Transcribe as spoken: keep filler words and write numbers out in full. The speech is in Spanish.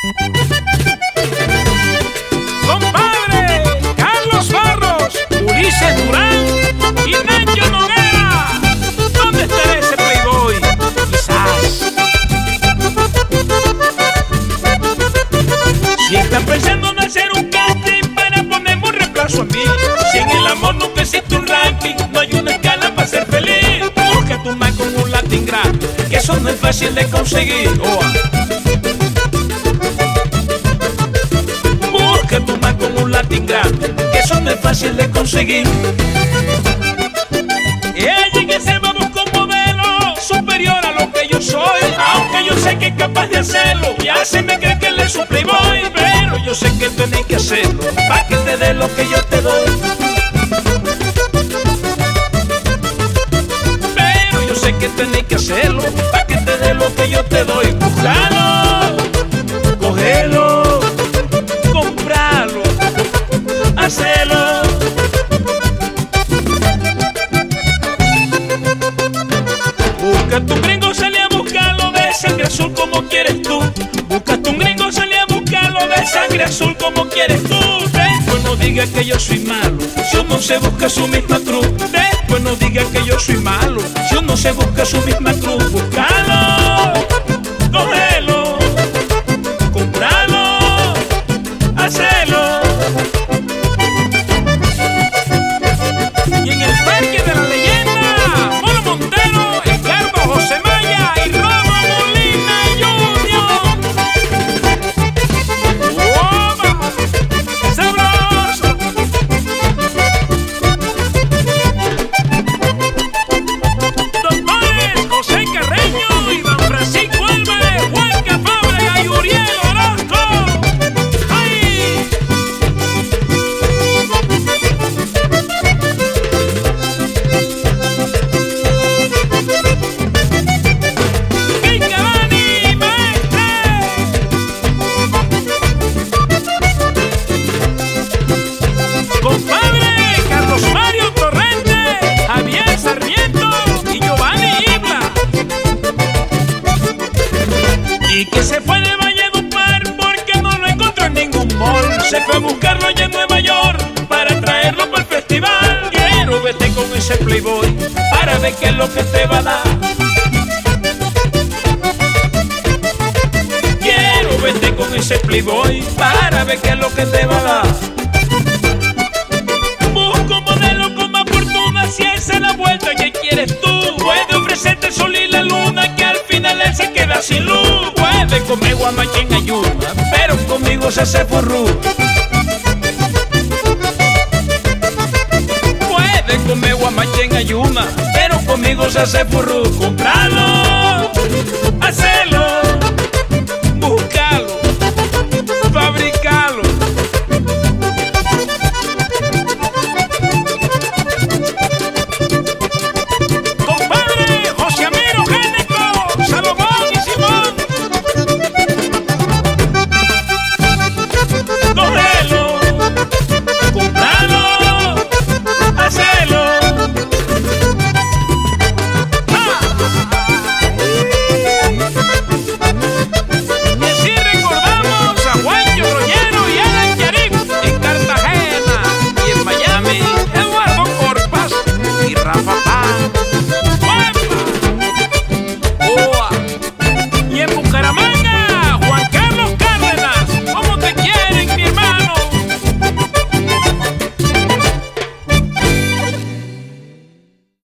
Compadre Carlos Barros, Ulises Durán y Nacho Noguera. ¿Dónde estará ese playboy? Quizás. Si están pensando en hacer un casting para ponerme un reemplazo a mí, si en el amor nunca existe un ranking, no hay una escala para ser feliz. Busca tu man con un Latin Grammy, que eso no es fácil de conseguir. Oh. Busca tu man con un Latin Grammy, que eso no es fácil de conseguir. Ella que se va a buscar un modelo superior a lo que yo soy, aunque yo sé que es capaz de hacerlo, ya se me cree que él es un playboy, pero yo sé que tenés que hacerlo pa' que te dé lo que yo te doy. Pero yo sé que tenés que hacerlo pa' que te dé lo que yo te doy. Búscalo, cógelo, compralo, hacelo. Busca tu gringo, sale a buscarlo de sangre azul como quieres tú. Busca tu gringo, sale a buscarlo de sangre azul como quieres tú. Después no digas que yo soy malo, si uno se busca su misma cruz. Después no digas que yo soy malo, si uno se busca su misma cruz. Búscalo, cógelo, compralo, hacelo. Y en el parque de la leyenda, Molo Montero, Edgardo José Maya y Robo Molina Junior. ¡Oba! ¡Sabroso! Doctores José Carreño, Iván Francisco Álvarez, Juanca Fábrega y Uriel Orozco. ¡Ay! ¡Quingabani, maestre! Compadre Carlos Mario Torrente, Javier Sarmiento y Giovanni Ibla. Y que se fue de Valledupar porque no lo encontró en ningún mall. Se fue a buscarlo allá en Nueva York para traerlo para el festival. Quiero verte con ese playboy para ver qué es lo que te va a dar. Quiero verte con ese playboy para ver qué es lo que te va a dar. Busco un modelo con más fortuna, si esa es la vuelta que quieres tú. Puede ofrecerte el sol y la luna, que al final él se queda sin luz. Puede comer guamacha en ayuna, pero conmigo se hace furru. Puede comer guamacha en ayuna, pero conmigo se hace furru. Compralo, hacelo.